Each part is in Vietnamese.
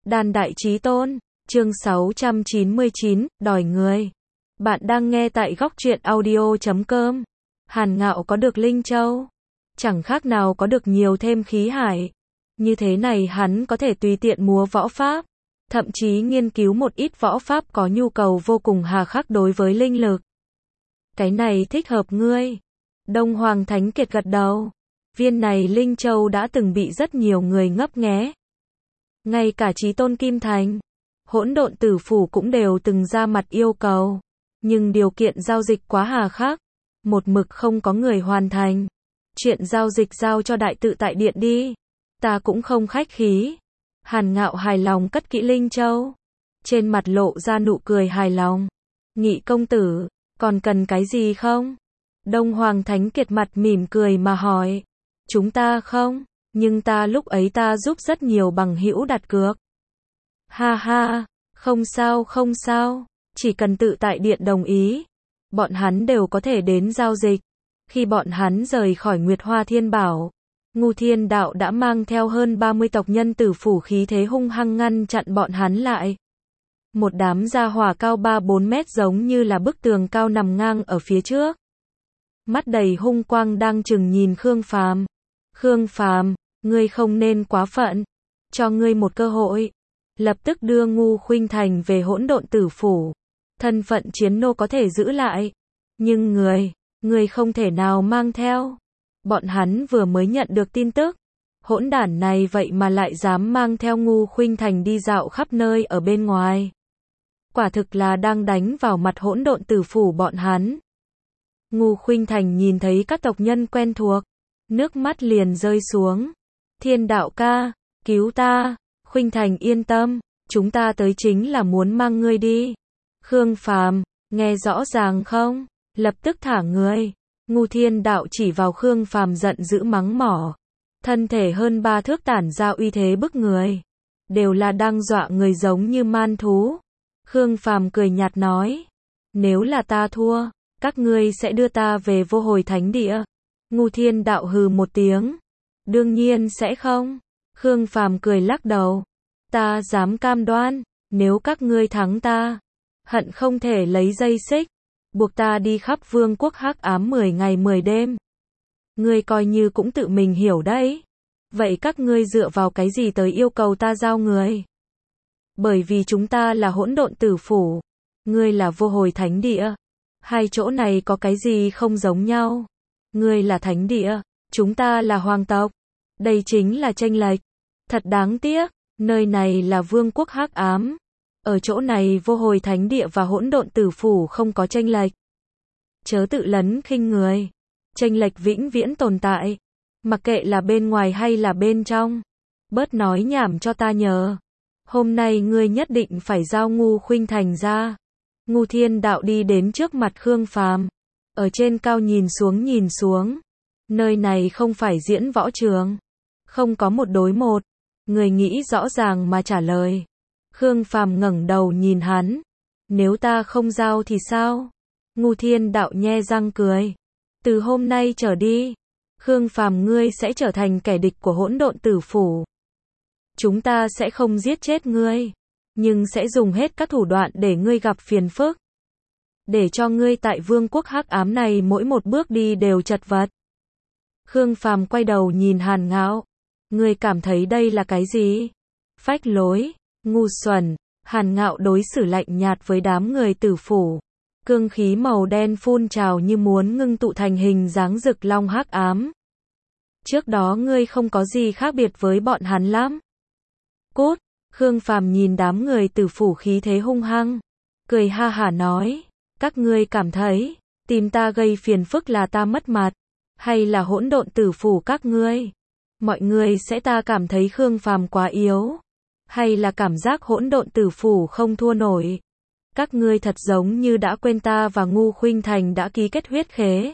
Đàn đại chí tôn, chương 699, đòi người. Bạn đang nghe tại góc truyện audio.com. Hàn Ngạo có được Linh Châu, chẳng khác nào có được nhiều thêm khí hải. Như thế này hắn có thể tùy tiện múa võ pháp, thậm chí nghiên cứu một ít võ pháp có nhu cầu vô cùng hà khắc đối với linh lực. Cái này thích hợp ngươi. Đông Hoàng Thánh Kiệt gật đầu. Viên này Linh Châu đã từng bị rất nhiều người ngấp nghé. Ngay cả Chí Tôn Kim Thành, Hỗn Độn Tử Phủ cũng đều từng ra mặt yêu cầu. Nhưng điều kiện giao dịch quá hà khắc, một mực không có người hoàn thành. Chuyện giao dịch giao cho đại tự tại điện đi. Ta cũng không khách khí. Hàn Ngạo hài lòng cất kỹ Linh Châu. Trên mặt lộ ra nụ cười hài lòng. Nghị công tử, còn cần cái gì không? Đông Hoàng Thánh Kiệt mặt mỉm cười mà hỏi. Chúng ta không, nhưng ta lúc ấy ta giúp rất nhiều bằng hữu đặt cược. Ha ha, không sao không sao, chỉ cần tự tại điện đồng ý, bọn hắn đều có thể đến giao dịch. Khi bọn hắn rời khỏi Nguyệt Hoa Thiên Bảo, Ngưu Thiên Đạo đã mang theo hơn 30 tộc nhân Tử Phủ khí thế hung hăng ngăn chặn bọn hắn lại. Một đám gia hỏa cao 3-4 mét giống như là bức tường cao nằm ngang ở phía trước. Mắt đầy hung quang đang chừng nhìn Khương Phàm. Khương Phàm, ngươi không nên quá phận, cho ngươi một cơ hội. Lập tức đưa Ngưu Khuynh Thành về Hỗn Độn Tử Phủ. Thân phận chiến nô có thể giữ lại, nhưng người không thể nào mang theo. Bọn hắn vừa mới nhận được tin tức, hỗn đản này vậy mà lại dám mang theo Ngưu Khuynh Thành đi dạo khắp nơi ở bên ngoài. Quả thực là đang đánh vào mặt Hỗn Độn Tử Phủ bọn hắn. Ngưu Khuynh Thành nhìn thấy các tộc nhân quen thuộc, nước mắt liền rơi xuống. Thiên Đạo ca, cứu ta. Khuynh Thành yên tâm, chúng ta tới chính là muốn mang ngươi đi. Khương Phàm, nghe rõ ràng không? Lập tức thả ngươi. Ngưu Thiên Đạo chỉ vào Khương Phàm giận dữ mắng mỏ. Thân thể hơn 3 thước tản ra uy thế bức người. Đều là đang dọa người giống như man thú. Khương Phàm cười nhạt nói. Nếu là ta thua, các ngươi sẽ đưa ta về Vô Hồi Thánh Địa. Ngưu Thiên Đạo hừ một tiếng. Đương nhiên sẽ không. Khương Phàm cười lắc đầu. Ta dám cam đoan, nếu các ngươi thắng ta, hận không thể lấy dây xích, buộc ta đi khắp vương quốc hắc ám 10 ngày 10 đêm. Ngươi coi như cũng tự mình hiểu đấy. Vậy các ngươi dựa vào cái gì tới yêu cầu ta giao người? Bởi vì chúng ta là Hỗn Độn Tử Phủ, ngươi là Vô Hồi Thánh Địa. Hai chỗ này có cái gì không giống nhau? Ngươi là Thánh Địa, chúng ta là Hoàng tộc. Đây chính là chênh lệch. Thật đáng tiếc, nơi này là vương quốc hắc ám. Ở chỗ này Vô Hồi Thánh Địa và Hỗn Độn Tử Phủ không có chênh lệch. Chớ tự lấn khinh người. Chênh lệch vĩnh viễn tồn tại. Mặc kệ là bên ngoài hay là bên trong. Bớt nói nhảm cho ta nhờ. Hôm nay ngươi nhất định phải giao Ngưu Khuynh Thành ra. Ngưu Thiên Đạo đi đến trước mặt Khương Phàm. Ở trên cao nhìn xuống. Nơi này không phải diễn võ trường. Không có một đối một. Người nghĩ rõ ràng mà trả lời. Khương Phàm ngẩng đầu nhìn hắn. Nếu ta không giao thì sao? Ngưu Thiên Đạo nhe răng cười. Từ hôm nay trở đi, Khương Phàm ngươi sẽ trở thành kẻ địch của Hỗn Độn Tử Phủ. Chúng ta sẽ không giết chết ngươi, nhưng sẽ dùng hết các thủ đoạn để ngươi gặp phiền phức. Để cho ngươi tại vương quốc hắc ám này mỗi một bước đi đều chật vật. Khương Phàm quay đầu nhìn Hàn Ngạo. Ngươi cảm thấy đây là cái gì? Phách lối, ngu xuẩn. Hàn Ngạo đối xử lạnh nhạt với đám người Tử Phủ. Cương khí màu đen phun trào như muốn ngưng tụ thành hình dáng rực long hắc ám. Trước đó ngươi không có gì khác biệt với bọn hắn lắm. Cút. Khương Phàm nhìn đám người Tử Phủ khí thế hung hăng, cười ha hả nói. Các ngươi cảm thấy, tìm ta gây phiền phức là ta mất mặt, hay là Hỗn Độn Tử Phủ các ngươi? Mọi người sẽ ta cảm thấy Khương Phàm quá yếu, hay là cảm giác Hỗn Độn Tử Phủ không thua nổi? Các ngươi thật giống như đã quên ta và Ngưu Khuynh Thành đã ký kết huyết khế.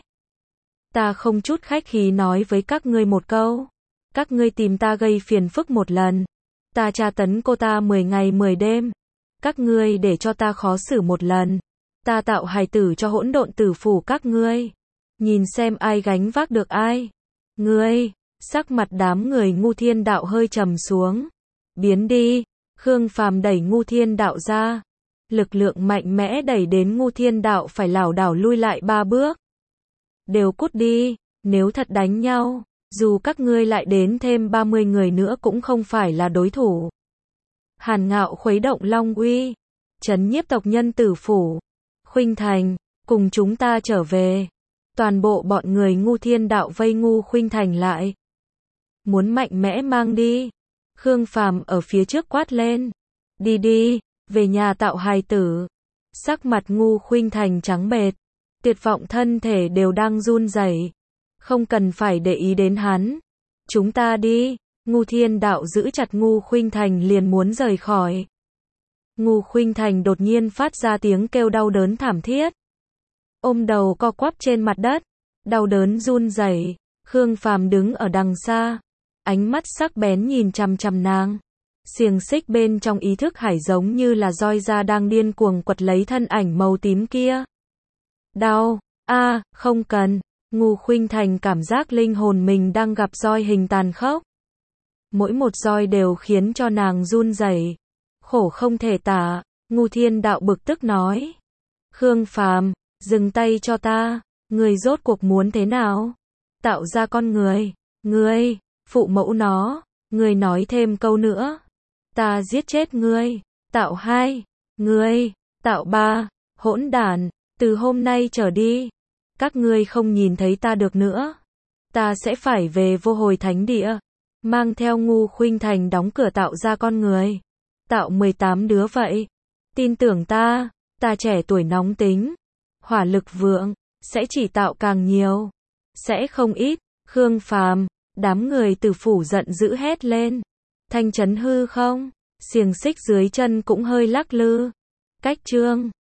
Ta không chút khách khí nói với các ngươi một câu. Các ngươi tìm ta gây phiền phức một lần, ta tra tấn cô ta 10 ngày 10 đêm. Các ngươi để cho ta khó xử một lần, ta tạo hài tử cho Hỗn Độn Tử Phủ các ngươi. Nhìn xem ai gánh vác được ai. Ngươi, sắc mặt đám người Ngưu Thiên Đạo hơi trầm xuống. Biến đi. Khương Phàm đẩy Ngu Thiên Đạo ra. Lực lượng mạnh mẽ đẩy đến Ngu Thiên Đạo phải lảo đảo lui lại 3 bước. Đều cút đi, nếu thật đánh nhau, dù các ngươi lại đến thêm 30 người nữa cũng không phải là đối thủ. Hàn Ngạo khuấy động Long Uy, trấn nhiếp tộc nhân Tử Phủ. Khuynh Thành, cùng chúng ta trở về. Toàn bộ bọn người Ngu Thiên Đạo vây Ngu Khuynh Thành lại. Muốn mạnh mẽ mang đi. Khương Phàm ở phía trước quát lên. Đi đi, về nhà tạo hài tử. Sắc mặt Ngu Khuynh Thành trắng bệch, tuyệt vọng thân thể đều đang run rẩy. Không cần phải để ý đến hắn. Chúng ta đi. Ngu Thiên Đạo giữ chặt Ngu Khuynh Thành liền muốn rời khỏi. Ngu Khuynh Thành đột nhiên phát ra tiếng kêu đau đớn thảm thiết. Ôm đầu co quắp trên mặt đất, đau đớn run rẩy. Khương Phàm đứng ở đằng xa, ánh mắt sắc bén nhìn chằm chằm nàng. Xiềng xích bên trong ý thức hải giống như là roi da đang điên cuồng quật lấy thân ảnh màu tím kia. Đau, không cần. Ngu Khuynh Thành cảm giác linh hồn mình đang gặp roi hình tàn khốc. Mỗi một roi đều khiến cho nàng run rẩy, khổ không thể tả. Ngu Thiên Đạo bực tức nói. Khương Phàm, dừng tay cho ta, ngươi rốt cuộc muốn thế nào? Tạo ra con người, ngươi, phụ mẫu nó, ngươi nói thêm câu nữa, ta giết chết ngươi. Tạo 2, ngươi, Tạo 3, hỗn đản, từ hôm nay trở đi, các ngươi không nhìn thấy ta được nữa. Ta sẽ phải về Vô Hồi Thánh Địa, mang theo Ngu Khuynh Thành đóng cửa tạo ra con người. Tạo 18 đứa vậy. Tin tưởng ta trẻ tuổi nóng tính, hỏa lực vượng, sẽ chỉ tạo càng nhiều, sẽ không ít. Khương Phàm, đám người Tử Phủ giận dữ hét lên. Thanh chấn hư không, xiềng xích dưới chân cũng hơi lắc lư. Cách chương